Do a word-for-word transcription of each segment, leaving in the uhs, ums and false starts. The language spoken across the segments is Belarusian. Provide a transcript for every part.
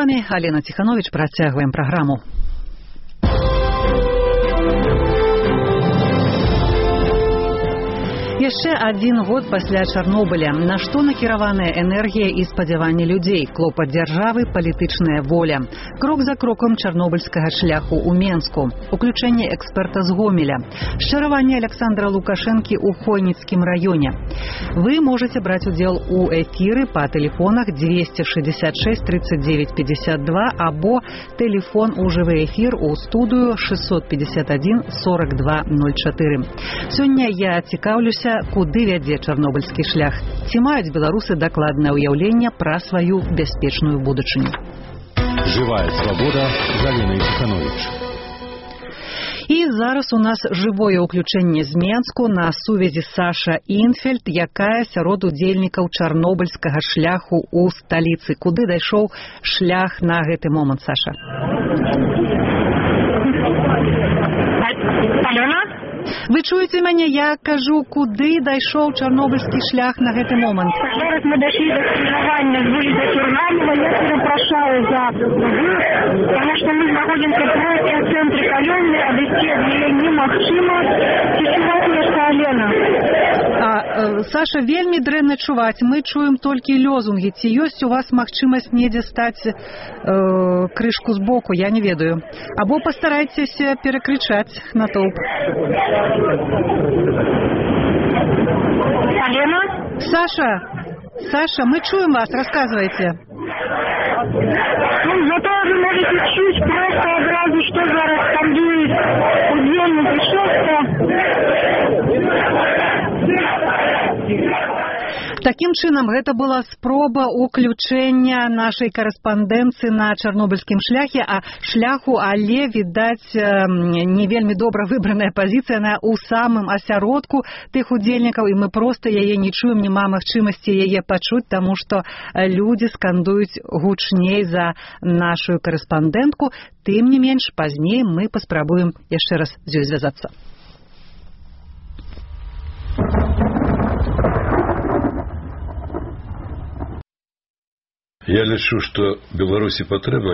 вами Алена Тиханович. Працягваем праграму. Яшчэ адзін год пасля Чарнобыля. На што накіраваная энергія і спадзяванні людзей, клопат дзяржавы, палітычная воля. Крок за крокам чарнобыльскага шляху ў Менску. Уключэнне эксперта з Гомеля. Шчараванне Александра Лукашэнкі ў Хойніцкім раёне. Вы можете браць удзел у эфіры па тэлефонах двести шестьдесят шесть тридцать девять пятьдесят два або тэлефон у жывы эфір у студыю шестьсот пятьдесят один сорок два ноль четыре. Сёння я цікаўлюся, куды вядзе чарнобыльскі шлях. Ці маюць беларусы дакладнае ўяўленне пра сваю бяспечную будучыню. Живая свобода з Аленой Тиханович. І зараз у нас жывое ўключэнне з Менску. На сувязі Саша Інфельд, якая сярод удзельнікаў чарнобыльскага шляху ў сталіцы. Куды дайшоў шлях на гэты момант, Саша? Алена? Вы чуеце мяне? Я кажу, куды дайшоў чарнобыльскі шлях на гэты момант? Зараз мы дошли до скрыжавання з вуліцай Курганова. Я перапрашаю за выезд, потому что мы находимся просто в центре Калёны, а дойти ад яе немагчыма. Ці чуваць яшчэ, Алена? А, э, Саша, вельмі дрэнна чуваць. Мы чуем толькі лёзунгі. Ці ёсць у вас магчымасць недзе стаць э, крышку збоку? Я не ведаю. Або пастарайцеся перакрычаць натоўп. Алена? Саша, Саша, мы чуем вас, рассказывайте. Ну, зато вы можете чуть просто одразу, что зараз там дует удельный Такім чынам, гэта была спроба уключэння нашай карэспандэнцыі на чарнобыльскім шляхе, а шляху, але, відаць, не вельмі добра выбраная пазіцыя на ў самым асяродку тых удзельнікаў, і мы проста яе не чуем, няма магчымасці яе пачуць, таму што людзі скандуюць гучней за нашу карэспандэнтку. Тым не менш, пазней мы паспрабуем яшчэ раз з ёй звязацца. Я лічу, што Беларусі патрэбна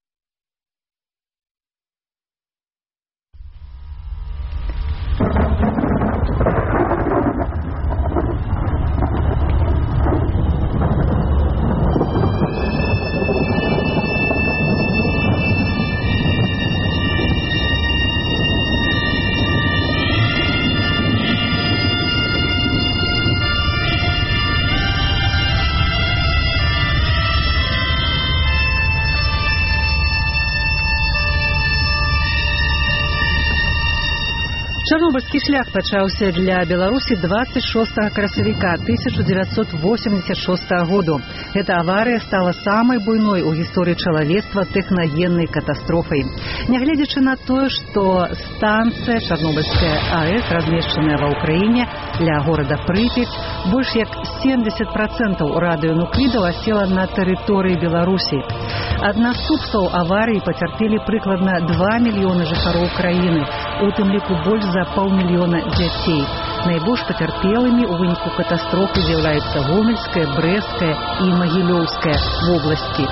Чарнобыльскі шлях пачаўся для Беларусі двадцать шостага красавіка тысяча девятьсот восемьдесят шостага году. Эта аварыя стала самай буйной у гісторыі чалавецтва тэхнагеннай катастрофай. Нягледзячы на тое, што станцыя Чарнобыльская АЭС, размешчаная ва ўкраіне ля горада Прыпяць, больш як семьдесят процентаў радыёнуклідаў асела на тэрыторыі Беларусі. Ад наступстваў аварыі пацярпелі прыкладна два мільёны жыхароў краіны, у тым ліку больш за паўмільёна дзяцей. Найбольш пацярпелымі ў выніку катастрофы з'яўляюцца Гомельская, Брэсцкая і Магілёўская вобласці.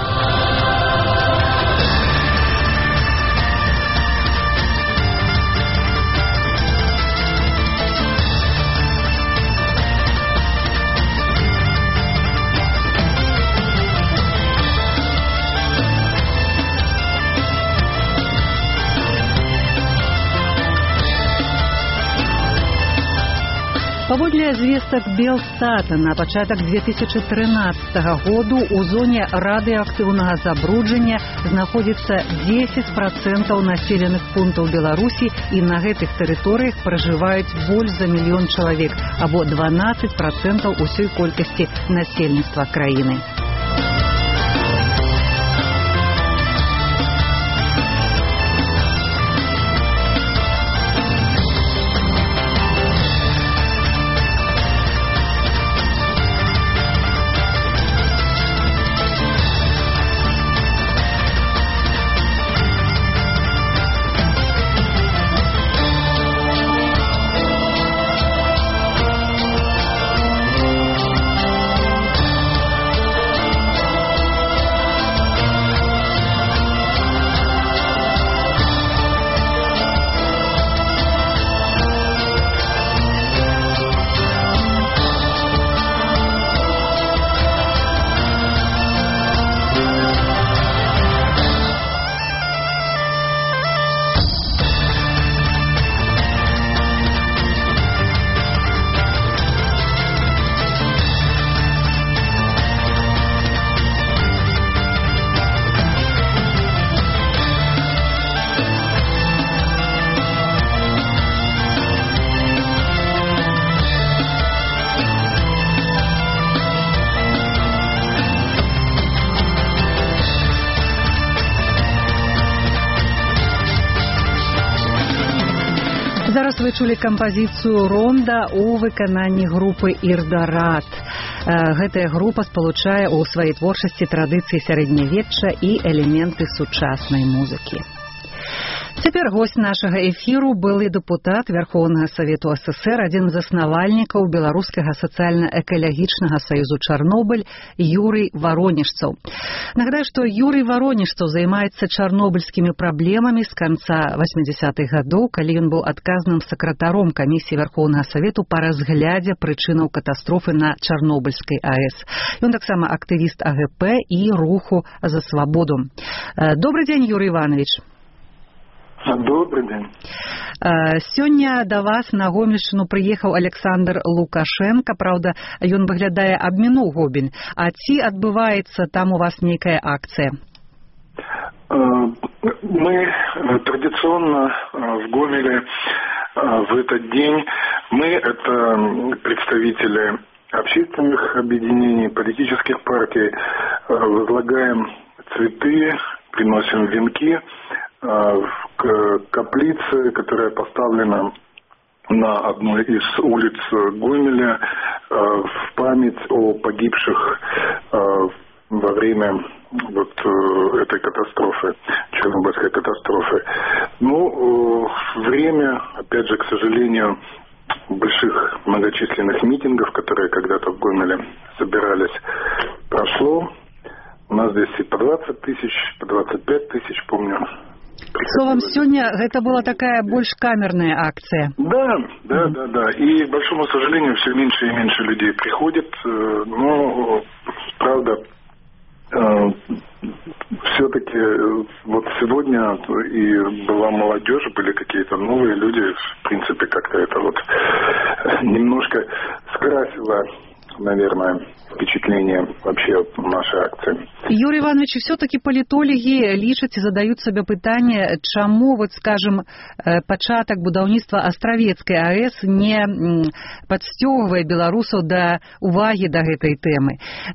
Паводле звестак Белстата, на пачатак две тысячи трынаццатага году у зоне радыеактыўнага забруджання знаходзіцца дзесяць процентаў населеных пунктаў Беларусі, і на гэтых тэрыторыях пражываюць больш за мільён чалавек, або дванаццаць процентаў усёй колькасці насельніцтва краіны. вы чулі кампазіцыю «Ронда» у выкананні групы «Ірдарат». Гэтая група спалучае ў сваёй творчасці традыцыі сярэднявечча і элементы сучаснай музыкі. Цяпер госць нашага эфіру былы дэпутат Вярхоўнага Савету СССР, адзін з заснавальнікаў Беларускага сацыяльна-экалагічнага саюзу «Чарнобыль» Юрый Воронежцаў. Нагадаю, што Юрый Воронежцаў займаецца чарнобыльскімі праблемамі з канца восьмідзясятых гадоў, калі ён быў адказным сакратаром камісіі Вярхоўнага Савету па разглядзе прычынаў катастрофы на Чарнобыльскай АЭС. Ён таксама актывіст АГП і руху за свабоду. Добрый дзень, Юрий Иванович. Добрый день. Сёння да вас на Гомельшчыну прыехаў Александр Лукашенко. Праўда, ён выглядае абмінуў Гомель. А ці адбываецца там у вас нейкая акцыя? Мы традиционно в Гомеле в этот день, мы это представители общественных объединений, политических партий, возлагаем цветы, приносим венки к каплице, которая поставлена на одной из улиц Гомеля в память о погибших во время вот этой катастрофы, Чернобыльской катастрофы. Ну, время, опять же, к сожалению, больших многочисленных митингов, которые когда-то в Гомеле собирались, прошло. У нас здесь и по двадцать тысяч, по двадцать пять тысяч, помню. Словом, сегодня это была такая больше камерная акция. Да, да, да, да. И, к большому сожалению, все меньше и меньше людей приходит. Но, правда, все-таки вот сегодня и была молодежь, были какие-то новые люди. В принципе, как-то это вот немножко скрасило, наверное, впечатление вообще нашей акции. Юрий Иванович, все-таки политологи лічаць і задаюць сабе пытанне, чаму, вот, скажем, пачатак будаўніцтва Астравецкай АЭС не падсцёгвае беларусаў да увагі да гэтай тэмы.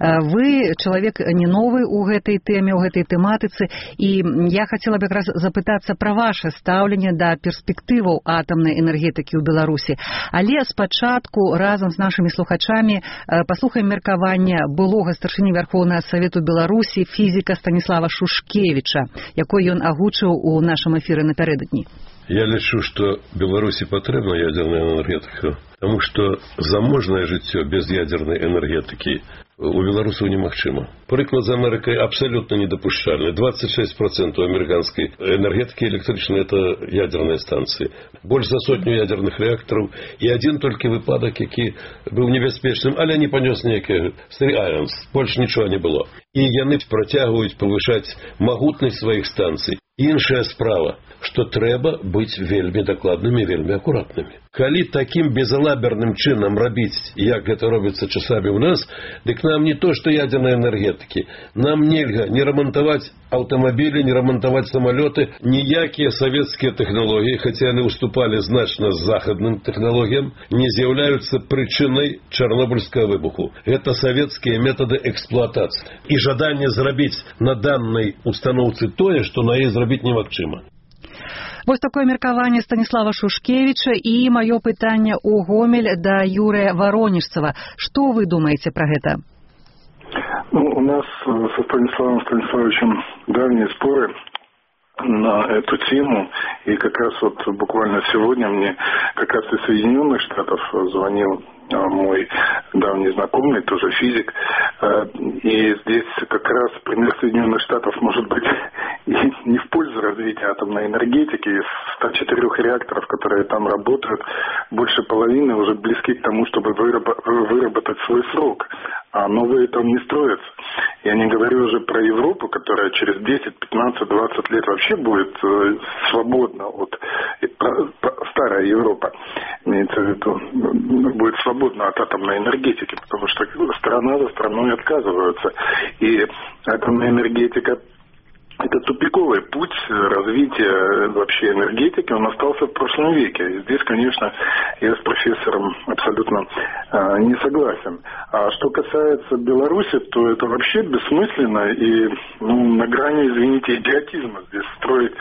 Вы чалавек не новы ў гэтай тэме, ў гэтай тэматыцы, і я хацела б якраз запытацца пра ваше стаўленне да перспектываў атамнай энергетыкі ў Беларусі. Але спачатку разам з нашымі слухачамі паслухаем меркаванне былога старшыні Вярхоўнага Савету Беларусі фізіка Станіслава Шушкевіча, якой ён агучыў у нашым эфіры напярэдадні. Я лічу, што Беларусі патрэбна ядерная энергетика, потому что заможнае жыццё без ядерной энергетики у беларусаў немагчыма. Прыклад з Амерыкай абсолютно недопушчальны. двадцать шесть процентов американской энергетики электричной это ядерные станции. Больше за сотню ядерных реакторов и один только выпадок, які быў небяспечным, але не панёс нейкі Three Irons. Больше нічого не было. І яны працягваюць павышаць магутнасць сваіх станцый. Іншая справа, што трэба быць вельмі дакладнымі, вельмі акуратнымі. Калі такім безалаберным чынам рабіць, як гэта робіцца часамі ў нас, дык нам не то, што ядернай энергетыкі. Нам нельга не рамантаваць аўтамабілі, не рамантаваць самалёты, ніякія савецкія тэхналогіі, хаця яны уступалі значна з захадным тэхналогіям, не з'яўляюцца прычынай чарнобыльскага выбуху. Гэта савецкія метады эксплуатацыі. І жаданне зрабіць на данной установцы тое, што на яе зрабіць немагчыма. Вось такое меркаванне Станіслава Шушкевіча і маё пытанне ў Гомель да Юрыя Воронежцава. Што вы думаеце пра гэта? Ну, у нас со Станиславом Станиславовичем давние споры на эту тему. И как раз вот буквально сегодня мне как раз из Соединенных Штатов звонил мой давний знакомый, тоже физик. И здесь как раз пример Соединенных Штатов может быть не в пользу развития атомной энергетики. Из ста четырёх реакторов, которые там работают, больше половины уже близки к тому, чтобы выработать свой срок. А новые там не строятся. Я не говорю уже про Европу, которая через десять, пятнадцать, двадцать лет вообще будет свободна от... Старая Европа, имеется в виду, будет свободна от атомной энергетики, потому что страна за страной отказываются. И атомная энергетика — это тупиковый путь развития вообще энергетики, он остался в прошлом веке. И здесь, конечно, я с профессором абсолютно э, не согласен. А что касается Беларуси, то это вообще бессмысленно и ну, на грани, извините, идиотизма здесь строить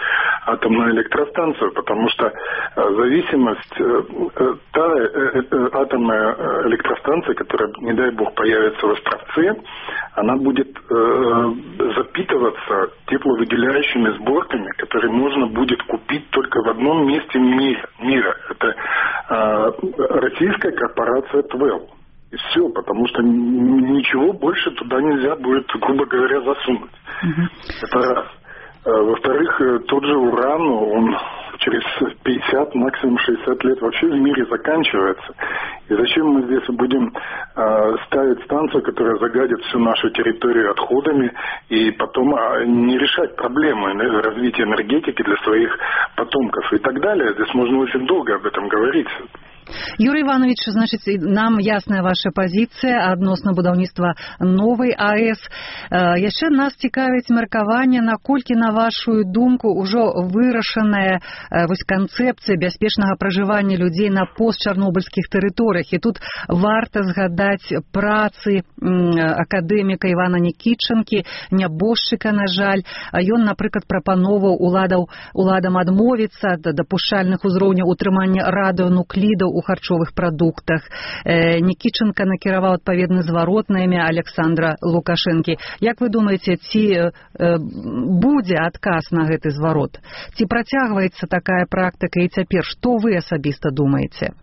атомную электростанцию, потому что зависимость, та атомная электростанция, которая, не дай бог, появится в Островце, она будет запитываться тепловыделяющими сборками, которые можно будет купить только в одном месте мира. Это российская корпорация ТВЭЛ. И все, потому что ничего больше туда нельзя будет, грубо говоря, засунуть. Uh-huh. Это раз. Во-вторых, тот же уран, он через пятьдесят, максимум шестьдесят лет вообще в мире заканчивается. И зачем мы здесь будем э, ставить станцию, которая загадит всю нашу территорию отходами, и потом э, не решать проблемы развития энергетики для своих потомков и так далее. Здесь можно очень долго об этом говорить. Юрий Иванович, значит, нам ясная ваша позиція адносно будаўніцтва новой АЭС. Яшчэ нас цікавіць меркаванне, наколькі, на вашу думку, ужо вырашаная вось канцэпцыя бяспечнага пражывання людзей на постчарнобыльскіх тэрыторыях. І тут варта згадаць працы акадэміка Івана Нікітчанкі, нябожчыка, на жаль. Ён, напрыклад, прапановаў уладаў, уладам адмовіцца ад дапушчальных узроўняў утрымання радыонуклідаў у харчовых прадуктах. Нікітчанка накіраваў адпаведны зварот на імя Александра Лукашэнкі. Як вы думаеце, ці будзе адказ на гэты зварот? Ці працягваецца такая практыка і цяпер? Што вы асабіста думаеце?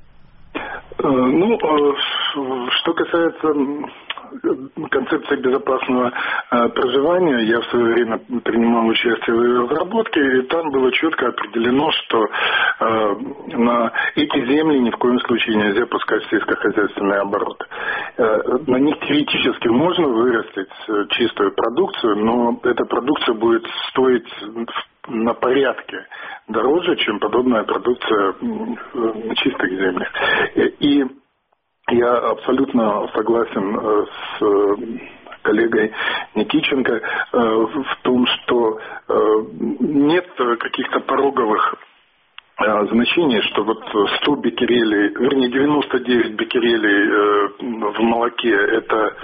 Ну, что касается концепции безопасного э, проживания, я в свое время принимал участие в ее разработке, и там было четко определено, что э, на эти земли ни в коем случае нельзя пускать сельскохозяйственный оборот. Э, на них теоретически можно вырастить чистую продукцию, но эта продукция будет стоить на порядке дороже, чем подобная продукция на чистых землях. И я абсолютно согласен с коллегой Никитченко в том, что нет каких-то пороговых значений, что вот сто беккерелей, вернее девяносто девять беккерелей в молоке это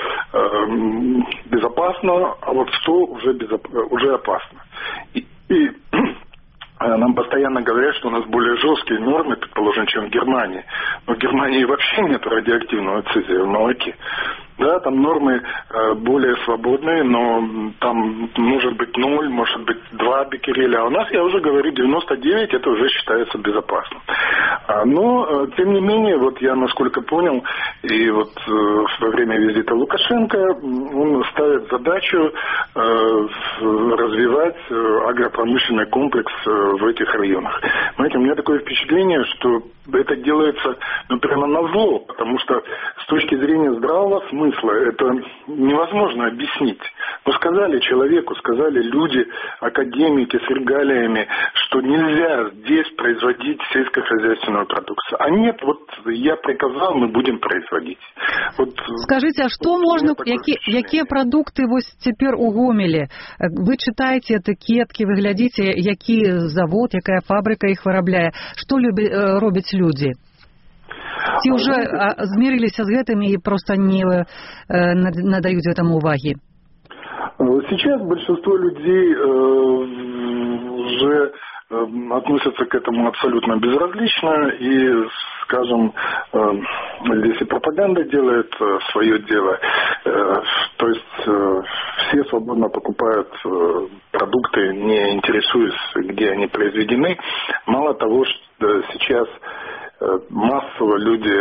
безопасно, а вот сто уже, безоп... уже опасно. И, и нам постоянно говорят, что у нас более жесткие нормы, предположим, чем в Германии. Но в Германии вообще нет радиоактивного цезия в молоке. Да, там нормы э, более свободные, но там может быть ноль, может быть два беккереля. А у нас, я уже говорю, девяносто девять, это уже считается безопасным. А, но, э, тем не менее, вот я насколько понял, и вот э, во время визита Лукашенко, он ставит задачу э, развивать э, агропромышленный комплекс э, в этих районах. Знаете, у меня такое впечатление, что это делается ну, прямо назло, потому что с точки зрения здравого смысла это невозможно объяснить. Но сказали человеку, сказали люди, академики с регалиями, что нельзя здесь производить сельскохозяйственную продукцию. А нет, вот я приказал, мы будем производить. Вот, скажите, а что вот можно, какие продукты вот теперь у Гомеле? Вы читаете этикетки, вы глядите, який завод, якая фабрика их вырабляе. Что любят, робят люди? Ці уже змирились с гэтым и просто не э, надают этому уваги? Сейчас большинство людей э, уже э, относятся к этому абсолютно безразлично и, скажем, э, здесь и пропаганда делает э, свое дело. Э, то есть э, все свободно покупают э, продукты, не интересуясь, где они произведены. Мало того, что сейчас массово люди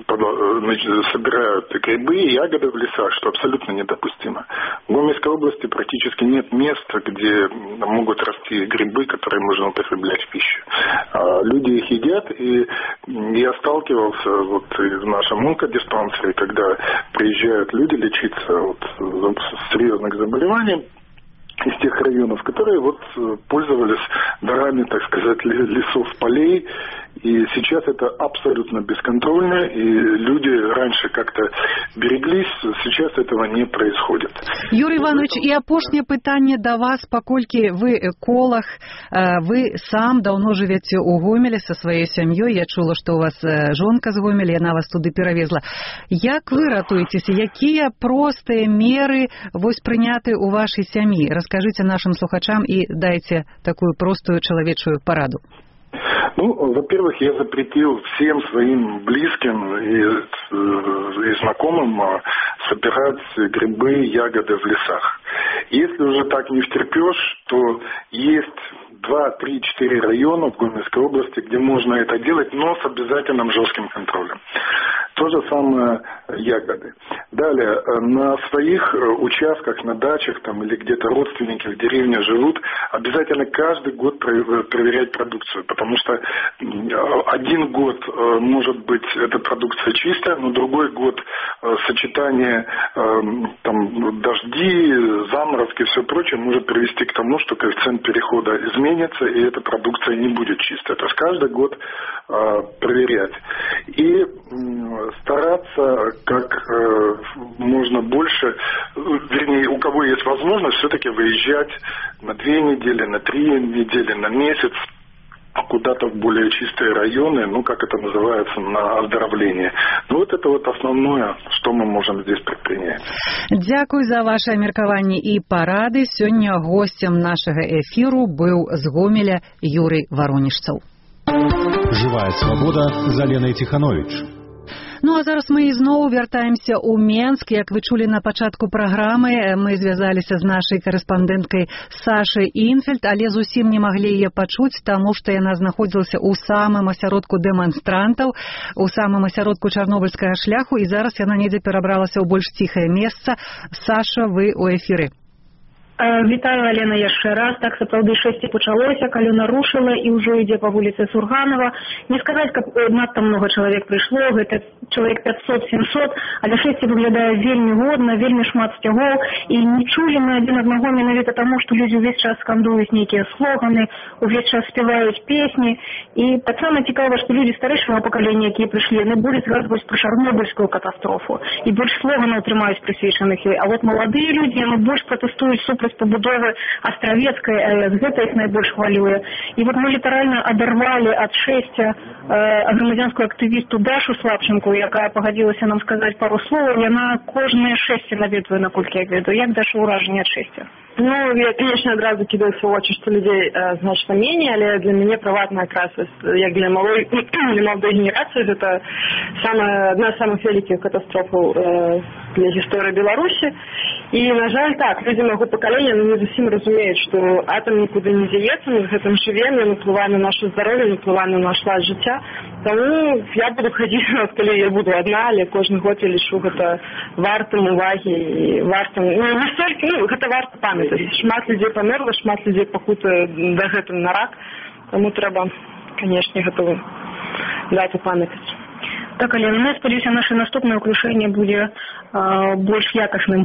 собирают грибы и ягоды в лесах, что абсолютно недопустимо. В Гомельской области практически нет места, где могут расти грибы, которые можно употреблять в пищу. А люди их едят, и я сталкивался вот в нашем онкодиспансере, когда приезжают люди лечиться от серьезных заболеваний из тех районов, которые вот пользовались дарами, так сказать, лесов, полей, И сейчас это абсолютно бесконтрольно, и люди раньше как-то береглись, сейчас этого не происходит. Юрий Иванович, и апошнее пытание до вас, покольки вы эколог, вы сам давно живете у Гомеле со своей семьей, я чула, что у вас жонка з Гомеля, она вас туды перавезла. Як вы ратуетеся, якія простые меры вось прыняты у вашей сям'і? Расскажите нашим слухачам и дайте такую простую человечую пораду. Ну, во-первых, я запретил всем своим близким и, и знакомым собирать грибы, ягоды в лесах. Если уже так не втерпешь, то есть два, три, четыре района в Гомельской области, где можно это делать, но с обязательным жестким контролем. То же самое ягоды. Далее, на своих участках, на дачах там, или где-то родственники в деревне живут, обязательно каждый год проверять продукцию, потому что один год может быть эта продукция чистая, но другой год сочетание там, дожди, заморозки и все прочее может привести к тому, что коэффициент перехода изменится, и эта продукция не будет чистая. То есть каждый год проверять. И стараться как э, можно больше, вернее, у кого есть возможность, все-таки выезжать на две недели, на три недели, на месяц куда-то в более чистые районы, ну, как это называется, на оздоровление. Ну, вот это вот основное, что мы можем здесь предпринять. Дякую за ваше меркаванне и парады. Сегодня гостем нашего эфиру был з Гомеля Юрий Воронежцев. Живая свобода з Аленой Тиханович. Ну, а зараз мы ізноў вяртаемся ў Менск. Як вы чулі на пачатку праграмы, мы звязаліся з нашай карэспандэнткай Сашай Інфельд, але зусім не маглі яе пачуць, таму што яна знаходзілася ў самым асяродку дэманстрантаў, у самым асяродку чарнобыльскага шляху, і зараз яна недзе перабралася ў больш ціхае месца. Саша, вы ў эфіры. Вітаю, Алена, яшчэ раз. Так, сапраўды, шэсце пачалося, калёна рушыла і ўжо ідзе па вуліцы Сурганова. Не сказаць, каб надта многа чалавек прыйшло, гэта чалавек пятьсот-семьсот, але шэсце выглядае вельмі годна, вельмі шмат сцягоў, і не чулі мы адзін аднаго менавіта таму, што людзі ўвесь час скандуюць нейкія слоганы, увесь час спяваюць песні. І таксама цікава, што людзі старэйшага пакалення, якія прыйшлі, яны будуць згадваць пра чарнобыльскую катастрофу, і больш слоганаў трымаюць прысвечаных ёй. А вот маладыя людзі, яны больш пратэстуюць супраць побудовы Астравецкай АЭС, гэта іх найбольш хвалюе. І вот мы літаральна адарвалі ад шэсця э, грамадзянскую актывісту Дашу Слабченко, якая пагадзілася нам сказаць пару словаў. Яна кожнае шэсце наведвае, наколькі я ведаю. Як Даша ўражанне ад шэсця? Ну, я, конечно, одразу кидаюся в очі, что людей э, значно менее, але для меня приватная красость, як для малой, для молодой генерации, это самая, одна из самых великих катастроф э, для истории Беларуси. И, на жаль, так, люди моего поколения, ну, не зусім разумеют, что атом никуда не деется, мы в этом живем, он впливает на наше здоровье, он впливает на наш лад життя. Тому я буду ходить, коли я буду одна, але кожен год я лишу гэта вартым уваги і вартым, ну, не столькі, ну, гэта варта памятаць. Шмат людей памерла, шмат людей пакутае дагэтуль на рак, тому трэба, канешне, гэтую дату памятаць. Так, Алена, мы спадзяюся, наше наступнае ўключэнне будзе э, больш якасным.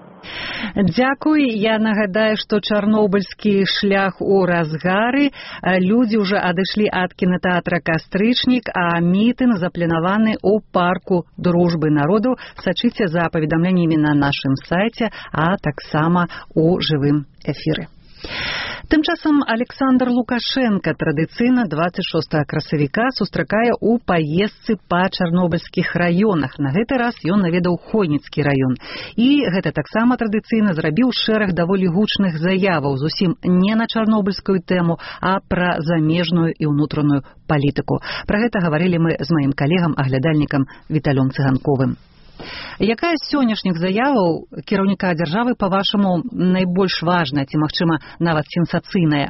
Дзякуй. Я нагадаю, што чарнобыльскі шлях у разгары. Людзі ўжо адышлі ад кінатэатра «Кастрычнік», а мітынг запланаваны ў парку дружбы народу. Сачыце за паведамленнямі на нашым сайце, а таксама у жывым эфіры. Тым часам Александр Лукашенко традыцыйна дваццаць шостага красавіка сустракае ў паездцы па чарнобыльскіх раёнах. На гэты раз ён наведаў Хойніцкі раён. І гэта таксама традыцыйна зрабіў шэраг даволі гучных заяваў зусім не на чарнобыльскую тэму, а пра замежную і ўнутраную палітыку. Пра гэта гаварылі мы з маім калегам-аглядальнікам Віталём Цыганковым. Якая з сённяшніх заяваў кіраўніка дзяржавы, па-вашаму, найбольш важная ці, магчыма, нават сенсацыйная?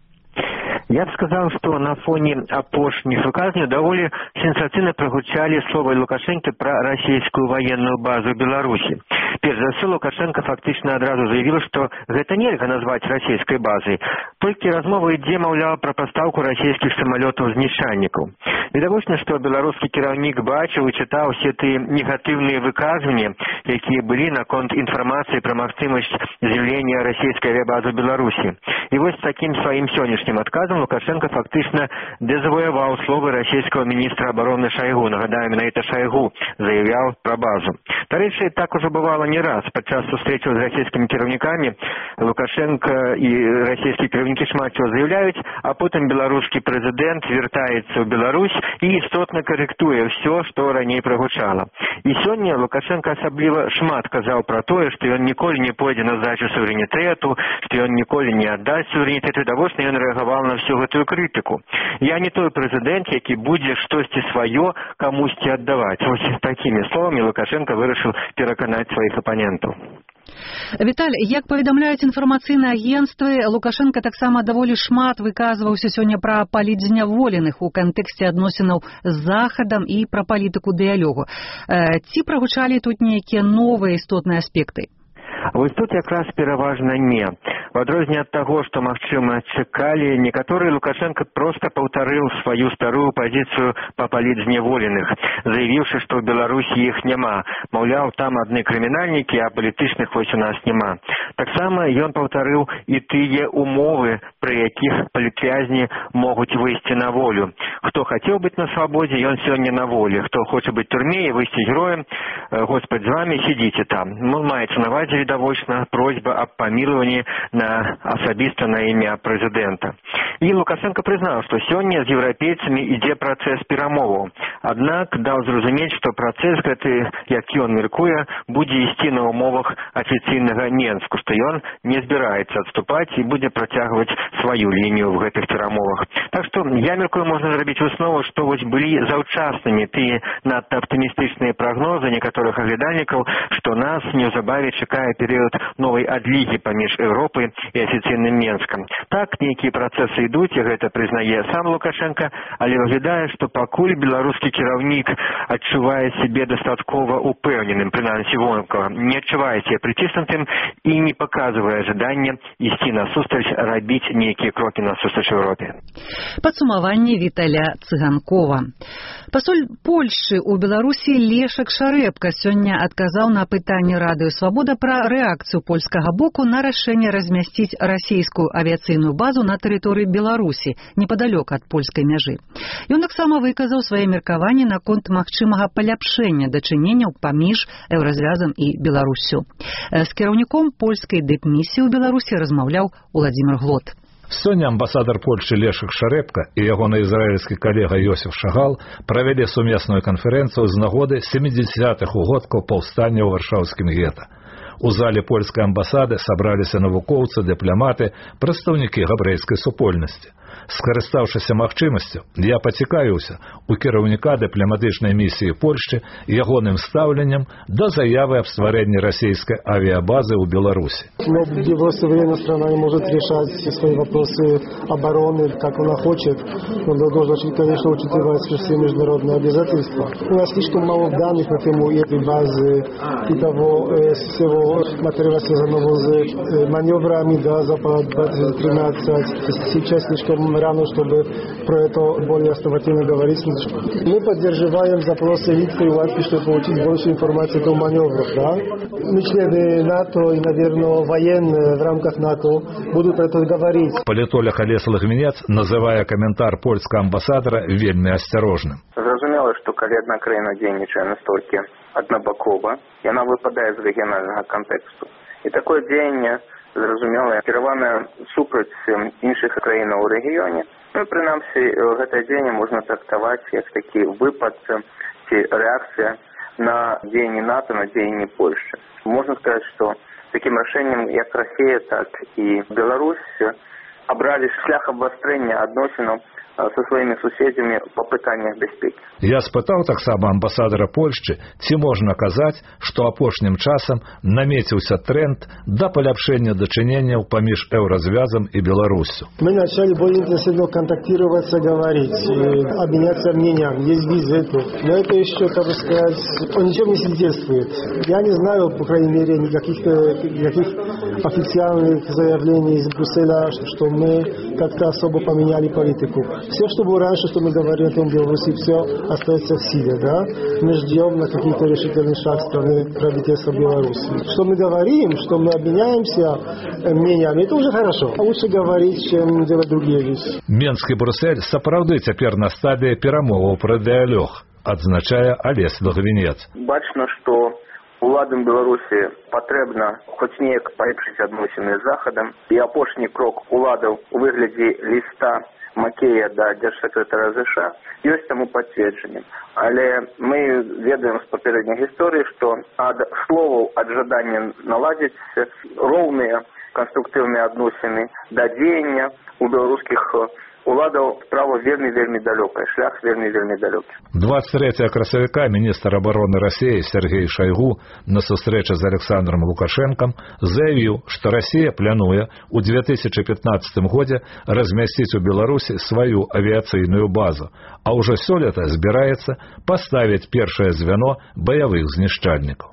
Я бы сказал, что на фоне апошних выказаний довольно сенсативно прогучали слова Лукашенко про российскую военную базу в Беларуси. Перш за ўсё, Лукашенко фактычна адразу заявіў, што гэта нельга назваць расійскай базай. Толькі размова ідзе, маўляў, пра пастаўку расійскіх самалётаў-знішчальнікаў. Відавочна, што беларускі кіраўнік бачыў і чытаў усе тыя негатыўныя выказванні, якія былі наконт інфармацыі пра магчымасць з'яўлення расійскай авіабазы ў Беларусі. І вось такім сваім сённяшнім адказам Лукашенко фактычна дэзавояваў словы расійскага міністра абароны Шайгу. Нагадаем, менавіта Шайгу заявляў пра базу. Дарэчы, так ужо бывала не раз. Падчас сустрэчаў з расійскімі кіраўнікамі Лукашенко і расійскія кіраўнікі шмат чого заяўляюць, а потым беларускі прэзідэнт вяртаецца ў Беларусь і істотна карэктуе ўсё, што раней прагучала. І сёння Лукашенко асабліва шмат казаў пра тое, што ён ніколі не пойдзе на здачу суверэнітэту, што ён ніколі не аддасць суверэнітэт, відавочна ён рэагаваў на всю гэтую крытыку. Я не той прэзідэнт, які будзе штосьці сваё камусьці аддаваць. Вось такімі словамі Лукашенко вырашыў пераканаць сваіх апанентаў. Віталь, як паведамляюць інфармацыйныя агенцтвы, Лукашенко таксама даволі шмат выказваўся сёння пра палітзняволеных у кантэксце адносінаў з Захадам і пра палітыку дыялогу. Ці прагучалі тут нейкія новыя істотныя аспекты? Вось тут якраз пераважна не. В адрозненне ад таго, што, магчыма, чакалі, некаторыя Лукашенко проста паўтарыў сваю старую пазіцыю па палітзняволеных, заявіўшы, што ў Беларусі іх няма. Маўляў, там адны крымінальнікі, а палітычных вось у нас няма. Таксама ён паўтарыў і тыя умовы, пры якіх палітвязні могуць выйсці на волю. Хто хацеў быць на свабодзе, ён сёння на волі. Хто хоча быць турме і выйсці героем, Господь з вамі, сидзіце там. Ну, маецца на ўвазе, відавочна, просьба аб памілаванні на асабіста на імя прэзідэнта. І Лукашенко прызнаў, што сёння з еўрапейцамі ідзе працэс перамоваў. Аднак даў зразумець, што працэс гэты, як ён мяркуе, будзе ісці на умовах афіцыйнага Менску, што ён не збіраецца адступаць і будзе працягваць сваю лінію в гэтых перамовах. Так што я мяркую, можна зрабіць выснову, што вось былі заўчаснымі тыя надта аптымістычныя прагнозы некаторых аглядальнікаў, што нас неўзабаве чакае перыяд новай адлігі паміж Еўропай і афіцыйным Менскам. Так, нейкія працэсы ідуць, і гэта прызнае сам Лукашенко, але выглядае, што пакуль беларускі кіраўнік адчувае сябе дастаткова упэўненым, прынамсі вонкава, не адчувае сябе прыціснутым і не паказвае жаданне ісці насустрач, рабіць нейкія крокі насустрач Еўропе. Падсумаванне Віталя Цыганкова. Пасоль Польшчы ў Беларусі Лешак Шарэпка сёння адказаў на пытанне Радыё Свабода пра рэакцыю польскага боку на рашэнне размясціць расійскую авіяцыйную базу на тэрыторыі Беларусі, непадалёк ад польскай мяжы. Ён таксама выказаў свае меркаванні наконт магчымага паляпшэння дачыненняў паміж Еўразвязам і Беларуссю. З кіраўніком польскай дыпмісіі ў Беларусі размаўляў Уладзімір Глот. Сёння амбасадар Польшчы Лешак Шарэпка і ягоны ізраільскі калега Йосіф Шагал правялі сумесную канферэнцыю з нагоды сямідзесятых угодкаў паўстання ў варшаўскім гета. У зале польскай амбасады сабраліся навукоўцы, дыпламаты, прадстаўнікі габрэйскай супольнасці. Скарыстаўшыся магчымасцю, я пацікавіўся у кіраўніка дыпламатычнай місіі Польшчы ягоным стаўленнем да заявы аб стварэнні расійскай авиабазы ў Беларуси. Но где просто военная страна не может решать свои вопросы обороны, как она хочет, но должна, конечно, учитывать все международные обязательства. У нас слишком мало данных на тему этой базы и того всего материала, связанного с маневрами, да, Запад двадцать тринадцать. Сейчас слишком рано, чтобы про это более основательно говорить. Мы поддерживаем запросы Литвы и Латвии, чтобы получить больше информации о маневрах. Да? Мы члены НАТО и, наверное, военные в рамках НАТО будут про это говорить. Политолог Олесь Лагвінец называе каментар польскага амбасадара вельмі асцярожным. Зразумела, што калі адна краіна дзейнічае настолькі аднабакова, яна выпадае з рэгіянальнага кантэксту. І такое дзеянне, зразумела, кіравана супраць іншых краінаў у рэгіёне. Ну, прынамсі, гэтае дзеянне можна трактаваць як такі выпад ці рэакцыя на дзеянні НАТО, на дзеянні Польшчы. Можна сказаць, што такім рашэннем як Расія, так і Беларусь абралі шлях абвастрэння адносінаў со своими суседзямі па пытаннях бяспекі. Я спытаў таксама амбасадара Польшчы, ці можна казаць, што апошнім часам намеціўся тренд да паляпшэння дачыненняў паміж еўразвязам і Беларусью. Мы начали более интенсивно контактироваться, говорить, обменяться мнением. Есть визиты. Но это еще, как бы сказать, он ничем не свидетельствует. Я не знаю, по крайней мере, никаких, никаких официальных заявлений из Брюсселя, что мы как-то особо поменяли политику. Все, что было раньше, что мы говорили о том Беларуси, все остается в силе, да? Мы ждем на какие-то решительный шаг страны правительства Беларуси. Что мы говорим, что мы обменяемся мнениями, это уже хорошо. А лучше говорить, чем делать другие вещи. Менск і Брюссель сапраўды цяпер на стадыі перамоваў пра дыялог, адзначае Алесь Лагвінец. Бачна, што уладам Беларусі патрэбна хоць неяк палепшыць адносіны з Захадам, і апошні крок уладаў у выглядзе ліста Макея да дзяржсакратара ЗША ёсць таму пацверджаннем. Але мы ведаем з папярэдняй гісторыі, што ад словаў, ад жадання наладзіць роўныя канструктыўныя адносіны да дзеяння у беларускіх уладаў справа вельмі-вельмі далёкая, шлях вельмі-вельмі далёкі. двадцать третьего красавіка міністр абароны Расіі Сергей Шайгу на сустрэчы з Александром Лукашенком заявіў, што Расія плануе ў две тысячи пятнадцатым годзе размясціць у Беларусі сваю авіяцыйную базу, а ўжо сёлета збіраецца паставіць першае звяно баявых знішчальнікаў.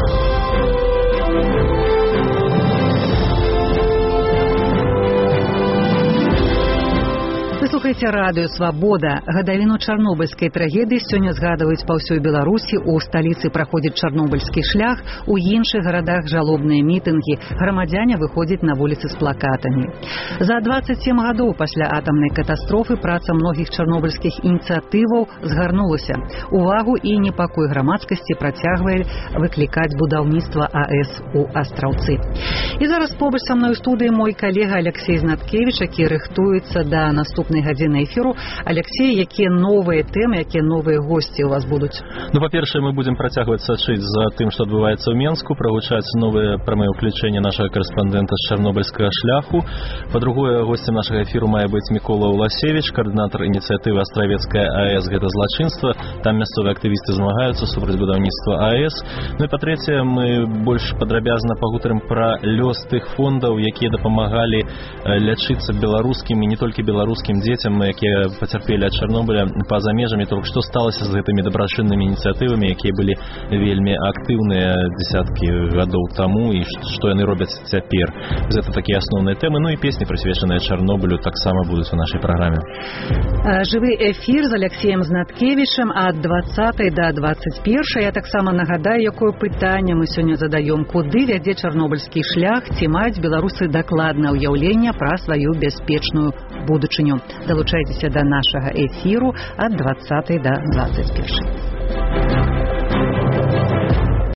Слухайце радыё «Свабода». Гадавіну чарнобыльскай трагедыі сёння згадваюць па ўсёй Беларусі. У сталіцы праходзіць чарнобыльскі шлях, у іншых гарадах жалобныя мітынгі. Грамадзяне выходзяць на вуліцы з плакатамі. За двадцать семь гадоў пасля атамнай катастрофы праца многіх чарнобыльскіх ініцыятываў згарнулася. Увагу і непакой грамадскасці працягвае выклікаць будаўніцтва АЭС у Астраўцы. І зараз побач са мной у студыі мой калега Алексей Знаткевич, які рыхтуецца да наступнай гадзіны эфіру. Алексей, якія новыя тэмы, якія новыя госці у вас будуць? Ну, па-першае, мы будзем працягваць сачыць за тым, што адбываецца ў Менску, прагучаць новыя прамыя ўключэнні нашага карэспандэнта з чарнобыльскага шляху. Па-другое, госцем нашага эфіру мае быць Мікола Уласевіч, каардынатар ініцыятывы «Астравецкая АЭС. Гэта злачынства». Там мясцовыя актывісты змагаюцца супраць будаўніцтва АЭС. Ну і па-трэцяе, мы больш падрабязна пагутарым пра лёс тых фондаў, якія дапамагалі лячыцца беларускім і не толькі беларускім дзецям, якія пацярпелі ад Чарнобыля па-за межамі, то што сталася з гэтымі дабрачыннымі ініцыятывамі, якія былі вельмі актыўныя дзесяткі гадоў таму, і што яны робяць цяпер. Гэта такія асноўныя тэмы. Ну і песні, прысвечаныя Чарнобылю, таксама будуць у нашай праграме. Жывы эфір з Алексеем Знаткевічем ад двадцатай да двадцать першай. Я таксама нагадаю, якое пытанне мы сёння задаём: куды вядзе чарнобыльскі шлях, ці маюць беларусы дакладнае ўяўленне пра сваю бяспечную будучыню. Долучайтеся до нашага эфіру ад двадцатай да двадцать першай.